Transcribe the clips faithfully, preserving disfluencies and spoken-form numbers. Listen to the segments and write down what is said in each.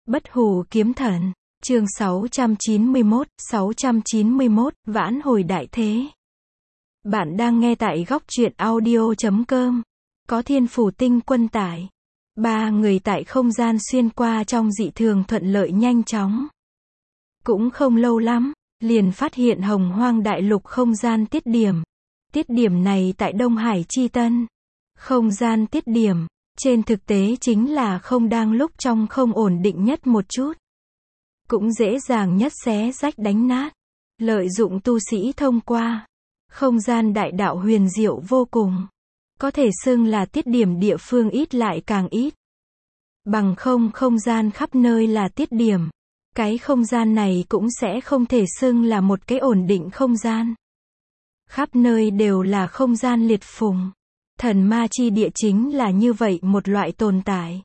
Bất hủ kiếm thần, chương sáu trăm chín mươi mốt, sáu trăm chín mươi mốt, vãn hồi đại thế. Bạn đang nghe tại góc truyện audio chấm com. Có thiên phủ tinh quân tải. Ba người tại không gian xuyên qua trong dị thường thuận lợi nhanh chóng. Cũng không lâu lắm, liền phát hiện hồng hoang đại lục không gian tiết điểm. Tiết điểm này tại Đông Hải Chi Tân. Không gian tiết điểm, trên thực tế chính là không đang lúc trong không ổn định nhất một chút. Cũng dễ dàng nhất xé rách đánh nát. Lợi dụng tu sĩ thông qua. Không gian đại đạo huyền diệu vô cùng. Có thể xưng là tiết điểm địa phương ít lại càng ít. Bằng không không gian khắp nơi là tiết điểm. Cái không gian này cũng sẽ không thể xưng là một cái ổn định không gian. Khắp nơi đều là không gian liệt phùng. Thần ma chi địa chính là như vậy một loại tồn tại.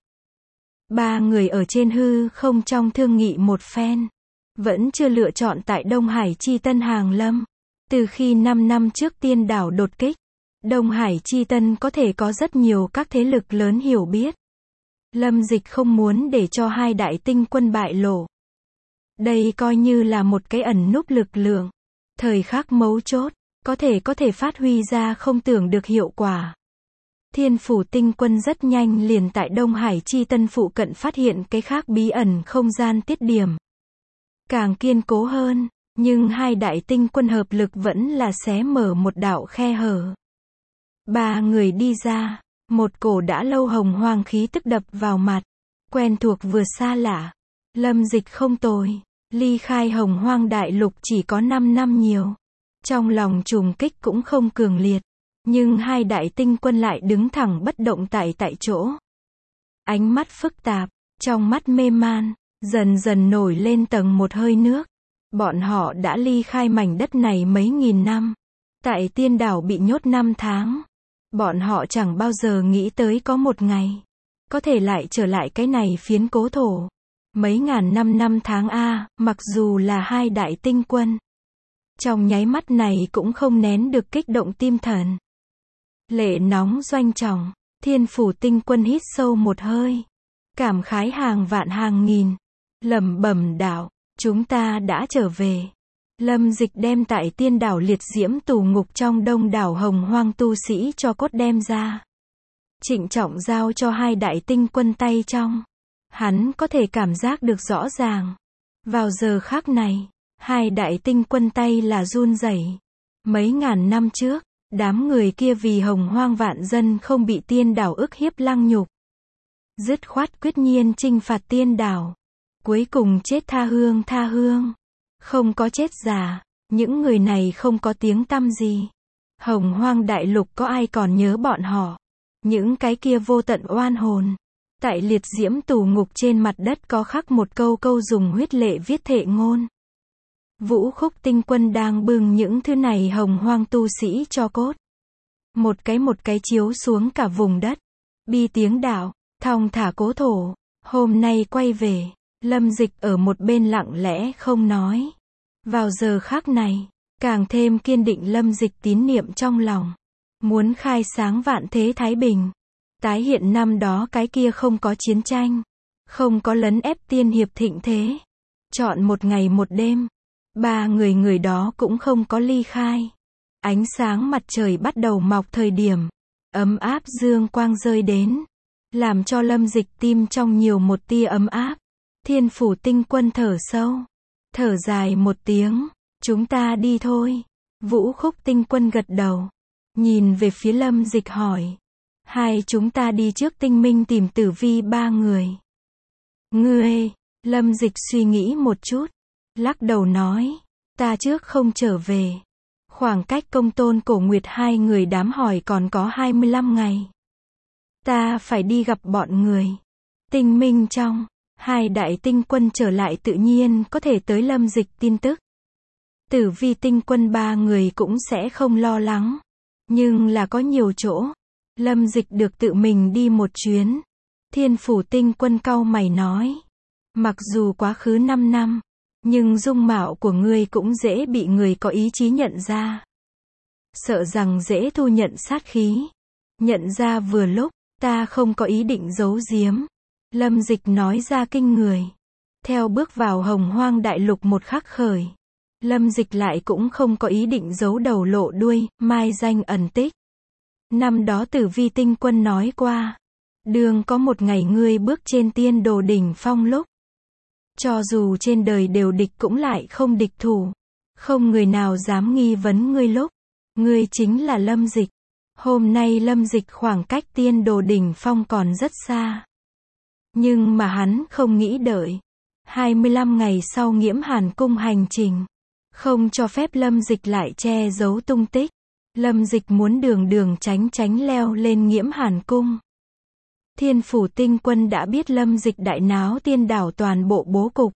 Ba người ở trên hư không trong thương nghị một phen. Vẫn chưa lựa chọn tại Đông Hải Chi Tân hàng lâm. Từ khi năm năm trước tiên đảo đột kích, Đông Hải Chi Tân có thể có rất nhiều các thế lực lớn hiểu biết. Lâm Dịch không muốn để cho hai đại tinh quân bại lộ. Đây coi như là một cái ẩn núp lực lượng. Thời khắc mấu chốt, có thể có thể phát huy ra không tưởng được hiệu quả. Thiên phủ tinh quân rất nhanh liền tại Đông Hải Chi Tân phụ cận phát hiện cái khác bí ẩn không gian tiết điểm. Càng kiên cố hơn, nhưng hai đại tinh quân hợp lực vẫn là xé mở một đạo khe hở. Ba người đi ra, một cổ đã lâu hồng hoang khí tức đập vào mặt, quen thuộc vừa xa lạ. Lâm Dịch không tồi, ly khai hồng hoang đại lục chỉ có năm năm nhiều. Trong lòng trùng kích cũng không cường liệt. Nhưng hai đại tinh quân lại đứng thẳng bất động tại tại chỗ. Ánh mắt phức tạp, trong mắt mê man, dần dần nổi lên tầng một hơi nước. Bọn họ đã ly khai mảnh đất này mấy nghìn năm. Tại tiên đảo bị nhốt năm tháng. Bọn họ chẳng bao giờ nghĩ tới có một ngày. Có thể lại trở lại cái này phiến cố thổ. Mấy ngàn năm năm tháng A, mặc dù là hai đại tinh quân. Trong nháy mắt này cũng không nén được kích động tim thần. Lệ nóng doanh trọng, thiên phủ tinh quân hít sâu một hơi. Cảm khái hàng vạn hàng nghìn. Lẩm bẩm đạo, chúng ta đã trở về. Lâm Dịch đem tại tiên đảo liệt diễm tù ngục trong đông đảo hồng hoang tu sĩ cho cốt đem ra. Trịnh trọng giao cho hai đại tinh quân tay trong. Hắn có thể cảm giác được rõ ràng. Vào giờ khắc này, hai đại tinh quân tay là run rẩy. Mấy ngàn năm trước, đám người kia vì hồng hoang vạn dân không bị tiên đảo ức hiếp lăng nhục. Dứt khoát quyết nhiên chinh phạt tiên đảo. Cuối cùng chết tha hương tha hương. Không có chết già, những người này không có tiếng tăm gì. Hồng hoang đại lục có ai còn nhớ bọn họ. Những cái kia vô tận oan hồn. Tại liệt diễm tù ngục trên mặt đất có khắc một câu câu dùng huyết lệ viết thệ ngôn. Vũ khúc tinh quân đang bưng những thứ này hồng hoang tu sĩ cho cốt. Một cái một cái chiếu xuống cả vùng đất. Bi tiếng đạo, thong thả cố thổ. Hôm nay quay về, Lâm Dịch ở một bên lặng lẽ không nói. Vào giờ khắc này, càng thêm kiên định Lâm Dịch tín niệm trong lòng. Muốn khai sáng vạn thế thái bình. Tái hiện năm đó cái kia không có chiến tranh. Không có lấn ép tiên hiệp thịnh thế. Chọn một ngày một đêm. Ba người người đó cũng không có ly khai. Ánh sáng mặt trời bắt đầu mọc thời điểm. Ấm áp dương quang rơi đến. Làm cho Lâm Dịch tim trong nhiều một tia ấm áp. Thiên phủ tinh quân thở sâu. Thở dài một tiếng. Chúng ta đi thôi. Vũ khúc tinh quân gật đầu. Nhìn về phía Lâm Dịch hỏi. Hai chúng ta đi trước tinh minh tìm tử vi ba người. Ngươi, Lâm Dịch suy nghĩ một chút. Lắc đầu nói. Ta trước không trở về. Khoảng cách công tôn cổ nguyệt hai người đám hỏi còn có hai mươi lăm ngày. Ta phải đi gặp bọn người. Tinh minh trong. Hai đại tinh quân trở lại tự nhiên có thể tới Lâm Dịch tin tức. Tử vi tinh quân ba người cũng sẽ không lo lắng. Nhưng là có nhiều chỗ. Lâm Dịch được tự mình đi một chuyến. Thiên phủ tinh quân cau mày nói. Mặc dù quá khứ năm năm. Nhưng dung mạo của ngươi cũng dễ bị người có ý chí nhận ra. Sợ rằng dễ thu nhận sát khí. Nhận ra vừa lúc, ta không có ý định giấu giếm. Lâm Dịch nói ra kinh người. Theo bước vào Hồng Hoang Đại Lục một khắc khởi, Lâm Dịch lại cũng không có ý định giấu đầu lộ đuôi, mai danh ẩn tích. Năm đó Tử Vi Tinh Quân nói qua, đương có một ngày ngươi bước trên tiên đồ đỉnh phong lúc, cho dù trên đời đều địch cũng lại không địch thủ, không người nào dám nghi vấn ngươi lúc, ngươi chính là Lâm Dịch. Hôm nay Lâm Dịch khoảng cách tiên đồ đỉnh phong còn rất xa. Nhưng mà hắn không nghĩ đợi hai mươi lăm ngày sau Nghiễm Hàn Cung hành trình, không cho phép Lâm Dịch lại che giấu tung tích. Lâm Dịch muốn đường đường tránh tránh leo lên Nghiễm Hàn Cung. Thiên Phủ Tinh Quân đã biết Lâm Dịch đại náo tiên đảo toàn bộ bố cục,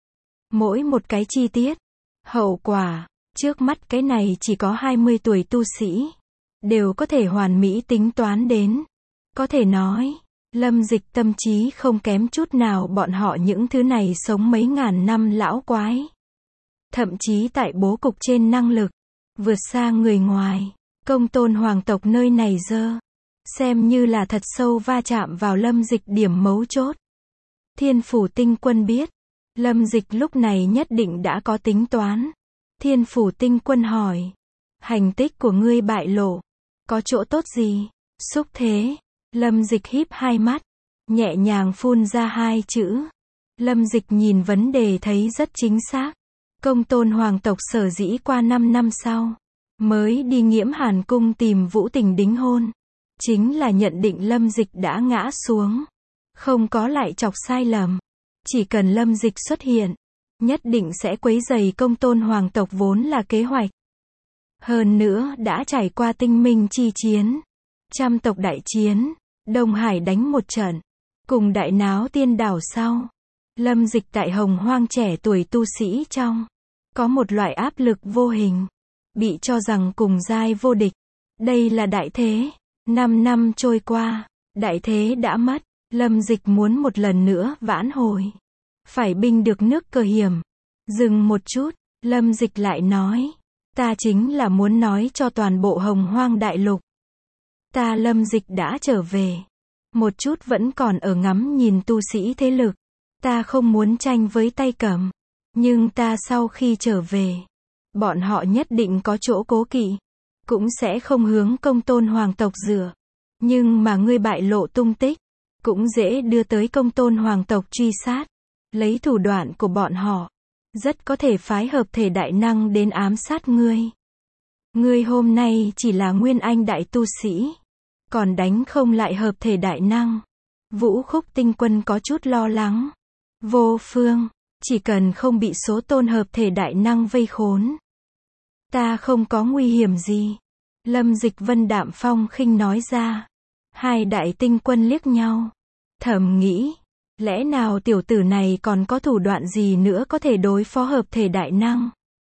mỗi một cái chi tiết, hậu quả, trước mắt cái này chỉ có hai mươi tuổi tu sĩ, đều có thể hoàn mỹ tính toán đến. Có thể nói, Lâm Dịch tâm trí không kém chút nào bọn họ những thứ này sống mấy ngàn năm lão quái. Thậm chí tại bố cục trên năng lực, vượt xa người ngoài. Công Tôn hoàng tộc nơi này dơ, xem như là thật sâu va chạm vào Lâm Dịch điểm mấu chốt. Thiên Phủ Tinh Quân biết, Lâm Dịch lúc này nhất định đã có tính toán. Thiên Phủ Tinh Quân hỏi, hành tích của ngươi bại lộ, có chỗ tốt gì? Xúc thế. Lâm Dịch híp hai mắt, nhẹ nhàng phun ra hai chữ. Lâm Dịch nhìn vấn đề thấy rất chính xác. Công Tôn hoàng tộc sở dĩ qua năm năm sau mới đi Nghiễm Hàn Cung tìm Vũ Tình đính hôn, chính là nhận định Lâm Dịch đã ngã xuống, không có lại chọc sai lầm. Chỉ cần Lâm Dịch xuất hiện, nhất định sẽ quấy rầy Công Tôn hoàng tộc vốn là kế hoạch. Hơn nữa đã trải qua tinh minh chi chiến, trăm tộc đại chiến, Đông Hải đánh một trận, cùng đại náo tiên đảo sau, Lâm Dịch tại Hồng Hoang trẻ tuổi tu sĩ trong, có một loại áp lực vô hình, bị cho rằng cùng giai vô địch. Đây là đại thế. Năm năm trôi qua, đại thế đã mất, Lâm Dịch muốn một lần nữa vãn hồi, phải binh được nước cờ hiểm. Dừng một chút, Lâm Dịch lại nói, ta chính là muốn nói cho toàn bộ Hồng Hoang Đại Lục, ta Lâm Dịch đã trở về. Một chút vẫn còn ở ngắm nhìn tu sĩ thế lực, ta không muốn tranh với tay cầm, nhưng ta sau khi trở về, bọn họ nhất định có chỗ cố kỵ, cũng sẽ không hướng Công Tôn hoàng tộc dựa. Nhưng mà ngươi bại lộ tung tích, cũng dễ đưa tới Công Tôn hoàng tộc truy sát. Lấy thủ đoạn của bọn họ, rất có thể phái hợp thể đại năng đến ám sát ngươi. Ngươi hôm nay chỉ là nguyên anh đại tu sĩ, còn đánh không lại hợp thể đại năng. Vũ Khúc Tinh Quân có chút lo lắng. Vô Phương, chỉ cần không bị số tôn hợp thể đại năng vây khốn, ta không có nguy hiểm gì. Lâm Dịch vân đạm phong khinh nói ra. Hai đại tinh quân liếc nhau, thầm nghĩ, lẽ nào tiểu tử này còn có thủ đoạn gì nữa có thể đối phó hợp thể đại năng.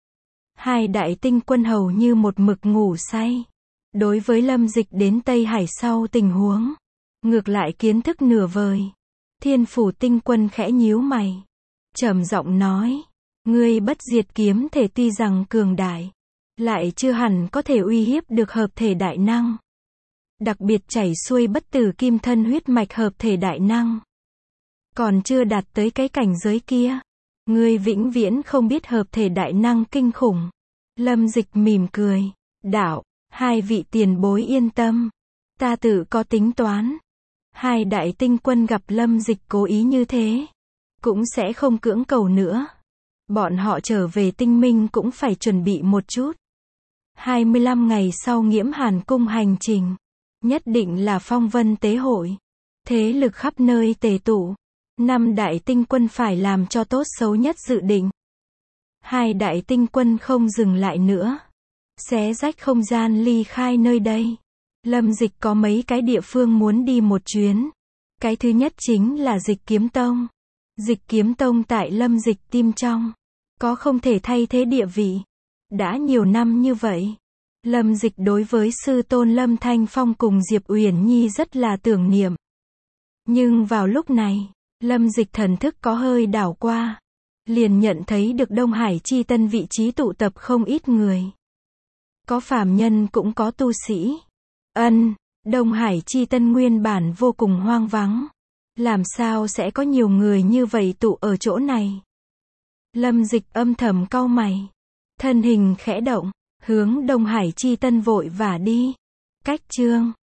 Hai đại tinh quân hầu như một mực ngủ say. Đối với Lâm Dịch đến Tây Hải sau tình huống, ngược lại kiến thức nửa vời. Thiên Phủ Tinh Quân khẽ nhíu mày, trầm giọng nói, ngươi bất diệt kiếm thể tuy rằng cường đại, lại chưa hẳn có thể uy hiếp được hợp thể đại năng. Đặc biệt chảy xuôi bất tử kim thân huyết mạch hợp thể đại năng, còn chưa đạt tới cái cảnh giới kia. Ngươi vĩnh viễn không biết hợp thể đại năng kinh khủng. Lâm Dịch mỉm cười, đạo, hai vị tiền bối yên tâm, ta tự có tính toán. Hai đại tinh quân gặp Lâm Dịch cố ý như thế, cũng sẽ không cưỡng cầu nữa. Bọn họ trở về tinh minh cũng phải chuẩn bị một chút. hai mươi lăm ngày sau Nghiễm Hàn Cung hành trình, nhất định là phong vân tế hội, thế lực khắp nơi tề tụ. Năm đại tinh quân phải làm cho tốt xấu nhất dự định. Hai đại tinh quân không dừng lại nữa, xé rách không gian ly khai nơi đây. Lâm Dịch có mấy cái địa phương muốn đi một chuyến. Cái thứ nhất chính là Dịch Kiếm Tông. Dịch Kiếm Tông tại Lâm Dịch tim trong, có không thể thay thế địa vị. Đã nhiều năm như vậy, Lâm Dịch đối với sư tôn Lâm Thanh Phong cùng Diệp Uyển Nhi rất là tưởng niệm. Nhưng vào lúc này, Lâm Dịch thần thức có hơi đảo qua, liền nhận thấy được Đông Hải Chi Tân vị trí tụ tập không ít người. Có phàm nhân cũng có tu sĩ. Ân, Đông Hải Chi Tân nguyên bản vô cùng hoang vắng. Làm sao sẽ có nhiều người như vậy tụ ở chỗ này? Lâm Dịch âm thầm cau mày. Thân hình khẽ động, hướng Đông Hải Chi Tân vội vã đi. Cách chương